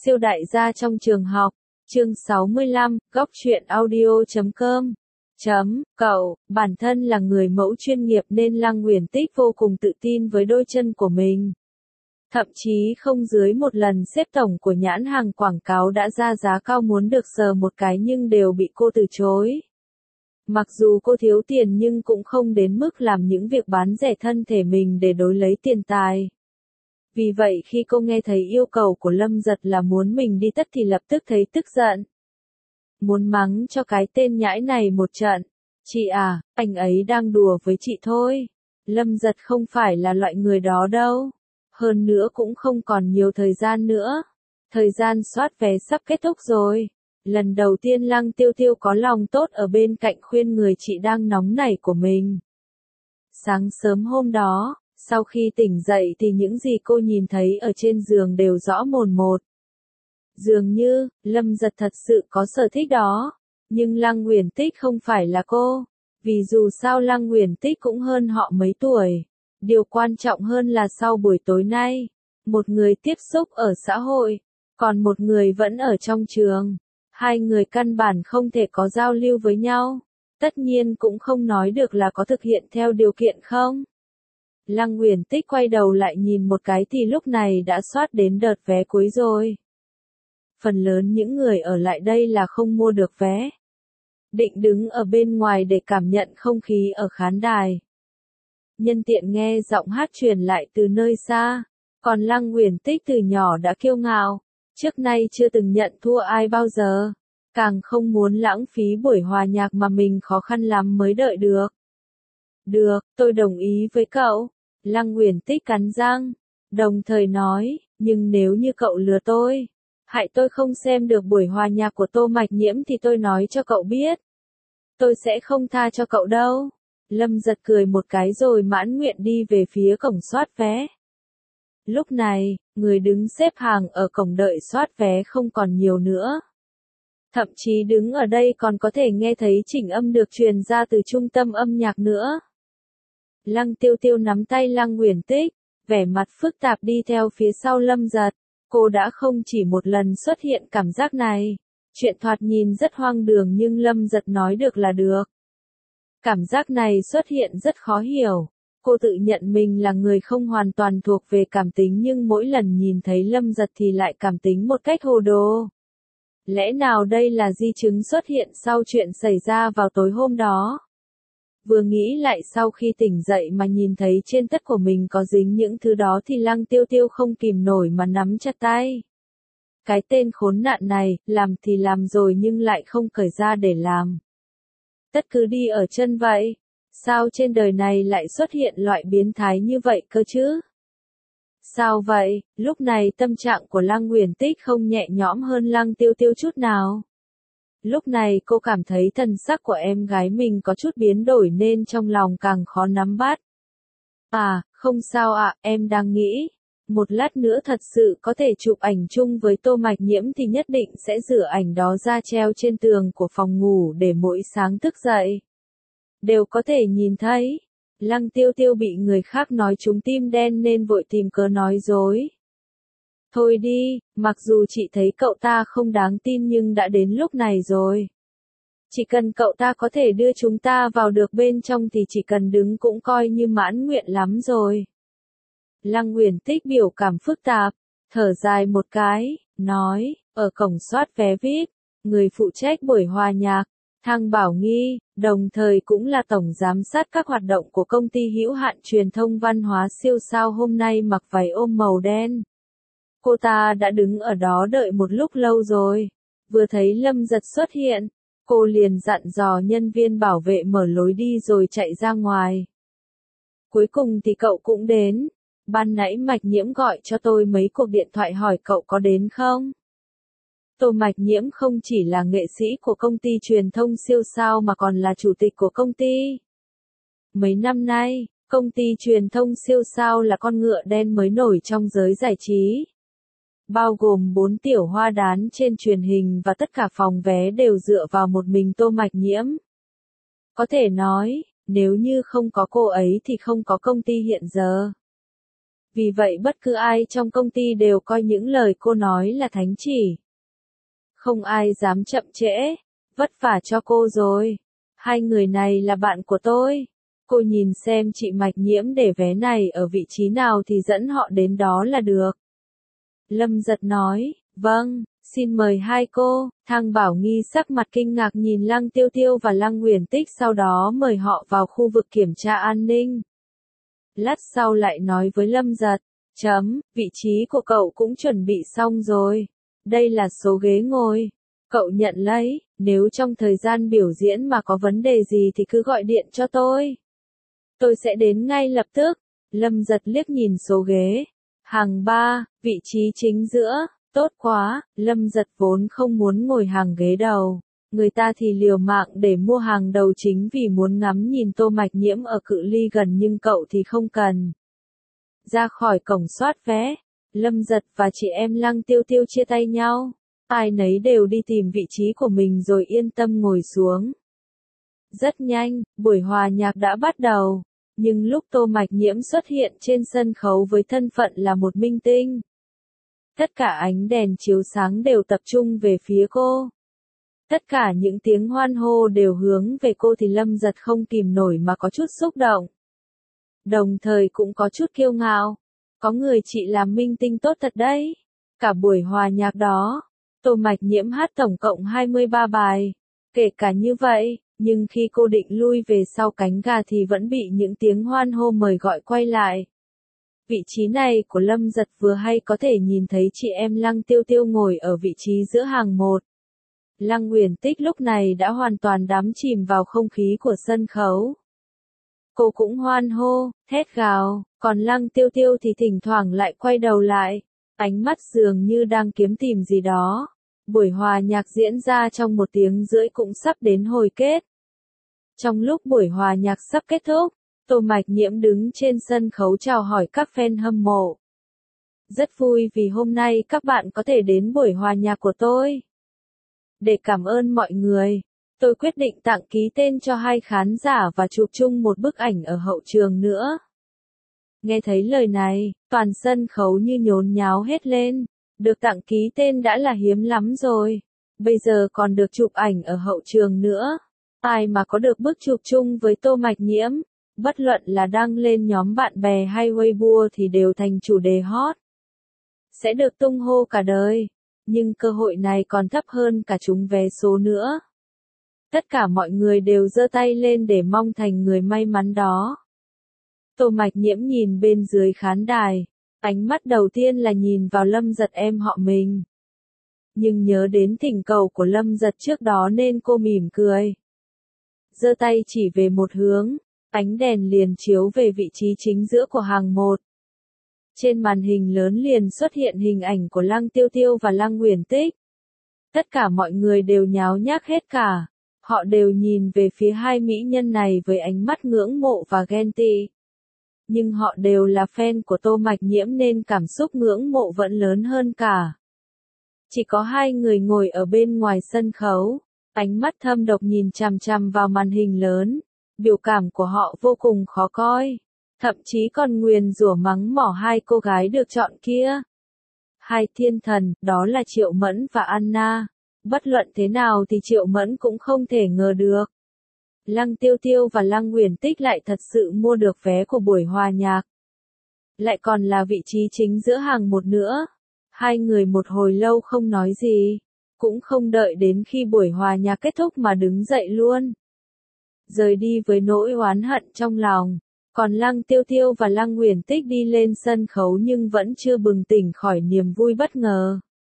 Siêu đại gia trong trường học, chương 65, góc truyện audio.com. Cậu, bản thân là người mẫu chuyên nghiệp nên Lăng Uyển Tích vô cùng tự tin với đôi chân của mình. Thậm chí không dưới một lần sếp tổng của nhãn hàng quảng cáo đã ra giá cao muốn được sờ một cái nhưng đều bị cô từ chối. Mặc dù cô thiếu tiền nhưng cũng không đến mức làm những việc bán rẻ thân thể mình để đổi lấy tiền tài. Vì vậy khi cô nghe thấy yêu cầu của Lâm Giật là muốn mình đi tất thì lập tức thấy tức giận. Muốn mắng cho cái tên nhãi này một trận. Chị à, anh ấy đang đùa với chị thôi. Lâm Giật không phải là loại người đó đâu. Hơn nữa cũng không còn nhiều thời gian nữa. Thời gian soát vé sắp kết thúc rồi. Lần đầu tiên Lăng Tiêu Tiêu có lòng tốt ở bên cạnh khuyên người chị đang nóng nảy của mình. Sáng sớm hôm đó, sau khi tỉnh dậy thì những gì cô nhìn thấy ở trên giường đều rõ mồn một. Dường như, Lâm Giật thật sự có sở thích đó. Nhưng Lăng Uyển Tích không phải là cô. Vì dù sao Lăng Uyển Tích cũng hơn họ mấy tuổi. Điều quan trọng hơn là sau buổi tối nay, một người tiếp xúc ở xã hội, còn một người vẫn ở trong trường. Hai người căn bản không thể có giao lưu với nhau. Tất nhiên cũng không nói được là có thực hiện theo điều kiện không. Lăng Uyển Tích quay đầu lại nhìn một cái thì lúc này đã soát đến đợt vé cuối rồi. Phần lớn những người ở lại đây là không mua được vé. Định đứng ở bên ngoài để cảm nhận không khí ở khán đài. Nhân tiện nghe giọng hát truyền lại từ nơi xa. Còn Lăng Uyển Tích từ nhỏ đã kiêu ngạo. Trước nay chưa từng nhận thua ai bao giờ. Càng không muốn lãng phí buổi hòa nhạc mà mình khó khăn lắm mới đợi được. Được, tôi đồng ý với cậu. Lăng Uyển Tích cắn răng. Đồng thời nói, nhưng nếu như cậu lừa tôi, hại tôi không xem được buổi hòa nhạc của Tô Mạch Nhiễm thì tôi nói cho cậu biết. Tôi sẽ không tha cho cậu đâu. Lâm Giật cười một cái rồi mãn nguyện đi về phía cổng soát vé. Lúc này, người đứng xếp hàng ở cổng đợi soát vé không còn nhiều nữa. Thậm chí đứng ở đây còn có thể nghe thấy chỉnh âm được truyền ra từ trung tâm âm nhạc nữa. Lăng Tiêu Tiêu nắm tay Lăng Uyển Tích, vẻ mặt phức tạp đi theo phía sau Lâm Giật. Cô đã không chỉ một lần xuất hiện cảm giác này. Chuyện thoạt nhìn rất hoang đường nhưng Lâm Giật nói được là được. Cảm giác này xuất hiện rất khó hiểu. Cô tự nhận mình là người không hoàn toàn thuộc về cảm tính nhưng mỗi lần nhìn thấy Lâm Giật thì lại cảm tính một cách hồ đồ. Lẽ nào đây là di chứng xuất hiện sau chuyện xảy ra vào tối hôm đó? Vừa nghĩ lại sau khi tỉnh dậy mà nhìn thấy trên tất của mình có dính những thứ đó thì Lăng Tiêu Tiêu không kìm nổi mà nắm chặt tay. Cái tên khốn nạn này, làm thì làm rồi nhưng lại không cởi ra để làm. Tất cứ đi ở chân vậy. Sao trên đời này lại xuất hiện loại biến thái như vậy cơ chứ? Sao vậy? Lúc này tâm trạng của Lăng Uyển Tích không nhẹ nhõm hơn Lăng Tiêu Tiêu chút nào. Lúc này cô cảm thấy thần sắc của em gái mình có chút biến đổi nên trong lòng càng khó nắm bắt. À, không sao ạ, em đang nghĩ. Một lát nữa thật sự có thể chụp ảnh chung với Tô Mạch Nhiễm thì nhất định sẽ rửa ảnh đó ra treo trên tường của phòng ngủ để mỗi sáng thức dậy đều có thể nhìn thấy. Lăng Tiêu Tiêu bị người khác nói trúng tim đen nên vội tìm cớ nói dối. Thôi đi, mặc dù chị thấy cậu ta không đáng tin nhưng đã đến lúc này rồi. Chỉ cần cậu ta có thể đưa chúng ta vào được bên trong thì chỉ cần đứng cũng coi như mãn nguyện lắm rồi. Lăng Uyển Tích biểu cảm phức tạp, thở dài một cái, nói, ở cổng soát vé VIP, người phụ trách buổi hòa nhạc, Thang Bảo Nghi, đồng thời cũng là tổng giám sát các hoạt động của công ty hữu hạn truyền thông văn hóa siêu sao hôm nay mặc váy ôm màu đen. Cô ta đã đứng ở đó đợi một lúc lâu rồi, vừa thấy Lâm Giật xuất hiện, cô liền dặn dò nhân viên bảo vệ mở lối đi rồi chạy ra ngoài. Cuối cùng thì cậu cũng đến. Ban nãy Mạch Nhiễm gọi cho tôi mấy cuộc điện thoại hỏi cậu có đến không? Tô Mạch Nhiễm không chỉ là nghệ sĩ của công ty truyền thông siêu sao mà còn là chủ tịch của công ty. Mấy năm nay, công ty truyền thông siêu sao là con ngựa đen mới nổi trong giới giải trí. Bao gồm 4 tiểu hoa đán trên truyền hình và tất cả phòng vé đều dựa vào một mình Tô Mạch Nhiễm. Có thể nói, nếu như không có cô ấy thì không có công ty hiện giờ. Vì vậy bất cứ ai trong công ty đều coi những lời cô nói là thánh chỉ. Không ai dám chậm trễ. Vất vả cho cô rồi. Hai người này là bạn của tôi. Cô nhìn xem chị Mạch Nhiễm để vé này ở vị trí nào thì dẫn họ đến đó là được. Lâm Giật nói, vâng, xin mời hai cô. Thang Bảo Nghi sắc mặt kinh ngạc nhìn Lăng Tiêu Tiêu và Lăng Uyển Tích, sau đó mời họ vào khu vực kiểm tra an ninh. Lát sau lại nói với Lâm Giật, vị trí của cậu cũng chuẩn bị xong rồi. Đây là số ghế ngồi. Cậu nhận lấy, nếu trong thời gian biểu diễn mà có vấn đề gì thì cứ gọi điện cho tôi. Tôi sẽ đến ngay lập tức. Lâm Giật liếc nhìn số ghế. Hàng 3, vị trí chính giữa, tốt quá. Lâm Giật vốn không muốn ngồi hàng ghế đầu. Người ta thì liều mạng để mua hàng đầu chính vì muốn ngắm nhìn Tô Mạch Nhiễm ở cự ly gần, nhưng cậu thì không cần. Ra khỏi cổng soát vé, Lâm Giật và chị em Lăng Tiêu Tiêu chia tay nhau. Ai nấy đều đi tìm vị trí của mình rồi yên tâm ngồi xuống. Rất nhanh, buổi hòa nhạc đã bắt đầu. Nhưng lúc Tô Mạch Nhiễm xuất hiện trên sân khấu với thân phận là một minh tinh, tất cả ánh đèn chiếu sáng đều tập trung về phía cô. Tất cả những tiếng hoan hô đều hướng về cô thì Lâm Giật không kìm nổi mà có chút xúc động. Đồng thời cũng có chút kiêu ngạo. Có người chị làm minh tinh tốt thật đấy. Cả buổi hòa nhạc đó, Tô Mạch Nhiễm hát tổng cộng 23 bài. Kể cả như vậy, nhưng khi cô định lui về sau cánh gà thì vẫn bị những tiếng hoan hô mời gọi quay lại. Vị trí này của Lâm Giật vừa hay có thể nhìn thấy chị em Lăng Tiêu Tiêu ngồi ở vị trí giữa hàng 1. Lăng Uyển Tích lúc này đã hoàn toàn đắm chìm vào không khí của sân khấu. Cô cũng hoan hô, thét gào, còn Lăng Tiêu Tiêu thì thỉnh thoảng lại quay đầu lại, ánh mắt dường như đang kiếm tìm gì đó. Buổi hòa nhạc diễn ra trong 1 tiếng rưỡi cũng sắp đến hồi kết. Trong lúc buổi hòa nhạc sắp kết thúc, Tô Mạch Nhiễm đứng trên sân khấu chào hỏi các fan hâm mộ. Rất vui vì hôm nay các bạn có thể đến buổi hòa nhạc của tôi. Để cảm ơn mọi người, tôi quyết định tặng ký tên cho 2 khán giả và chụp chung một bức ảnh ở hậu trường nữa. Nghe thấy lời này, toàn sân khấu như nhốn nháo hết lên. Được tặng ký tên đã là hiếm lắm rồi. Bây giờ còn được chụp ảnh ở hậu trường nữa. Ai mà có được bức chụp chung với Tô Mạch Nhiễm, bất luận là đăng lên nhóm bạn bè hay Weibo thì đều thành chủ đề hot. Sẽ được tung hô cả đời. Nhưng cơ hội này còn thấp hơn cả trúng vé số nữa. Tất cả mọi người đều giơ tay lên để mong thành người may mắn đó. Tô Mạch Nhiễm nhìn bên dưới khán đài. Ánh mắt đầu tiên là nhìn vào Lâm Giật em họ mình. Nhưng nhớ đến thỉnh cầu của Lâm Giật trước đó nên cô mỉm cười. Giơ tay chỉ về một hướng, ánh đèn liền chiếu về vị trí chính giữa của hàng 1. Trên màn hình lớn liền xuất hiện hình ảnh của Lăng Tiêu Tiêu và Lăng Uyển Tích. Tất cả mọi người đều nháo nhác hết cả. Họ đều nhìn về phía 2 mỹ nhân này với ánh mắt ngưỡng mộ và ghen tị. Nhưng họ đều là fan của Tô Mạch Nhiễm nên cảm xúc ngưỡng mộ vẫn lớn hơn cả. Chỉ có 2 người ngồi ở bên ngoài sân khấu, ánh mắt thâm độc nhìn chằm chằm vào màn hình lớn. Biểu cảm của họ vô cùng khó coi. Thậm chí còn nguyền rủa mắng mỏ 2 cô gái được chọn kia. 2 thiên thần, đó là Triệu Mẫn và Anna. Bất luận thế nào thì Triệu Mẫn cũng không thể ngờ được. Lăng Tiêu Tiêu và Lăng Uyển Tích lại thật sự mua được vé của buổi hòa nhạc. Lại còn là vị trí chính giữa hàng 1 nữa. 2 người một hồi lâu không nói gì. Cũng không đợi đến khi buổi hòa nhạc kết thúc mà đứng dậy luôn. Rời đi với nỗi oán hận trong lòng. Còn Lăng Tiêu Tiêu và Lăng Uyển Tích đi lên sân khấu nhưng vẫn chưa bừng tỉnh khỏi niềm vui bất ngờ.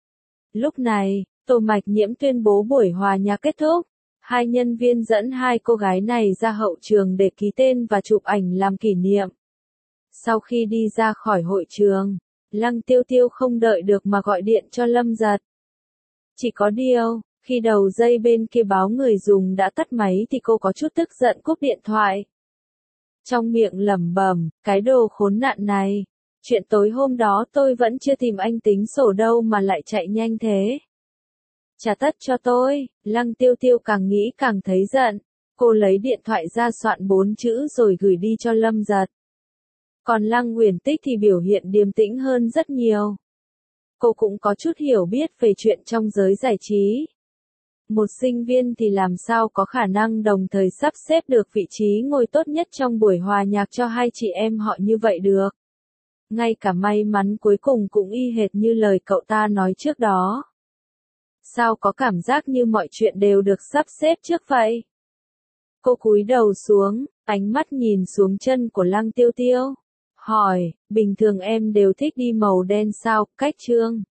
Lúc này, Tô Mạch Nhiễm tuyên bố buổi hòa nhạc kết thúc. 2 nhân viên dẫn 2 cô gái này ra hậu trường để ký tên và chụp ảnh làm kỷ niệm. Sau khi đi ra khỏi hội trường, Lăng Tiêu Tiêu không đợi được mà gọi điện cho Lâm Giật. Chỉ có điều, khi đầu dây bên kia báo người dùng đã tắt máy thì cô có chút tức giận cúp điện thoại. Trong miệng lẩm bẩm, cái đồ khốn nạn này. Chuyện tối hôm đó tôi vẫn chưa tìm anh tính sổ đâu mà lại chạy nhanh thế. Trả tất cho tôi. Lăng Tiêu Tiêu càng nghĩ càng thấy giận. Cô lấy điện thoại ra soạn 4 chữ rồi gửi đi cho Lâm Giật. Còn Lăng Uyển Tích thì biểu hiện điềm tĩnh hơn rất nhiều. Cô cũng có chút hiểu biết về chuyện trong giới giải trí. Một sinh viên thì làm sao có khả năng đồng thời sắp xếp được vị trí ngồi tốt nhất trong buổi hòa nhạc cho hai chị em họ như vậy được. Ngay cả may mắn cuối cùng cũng y hệt như lời cậu ta nói trước đó. Sao có cảm giác như mọi chuyện đều được sắp xếp trước vậy? Cô cúi đầu xuống, ánh mắt nhìn xuống chân của Lăng Tiêu Tiêu. Hỏi, bình thường em đều thích đi màu đen sao, Cách Trương?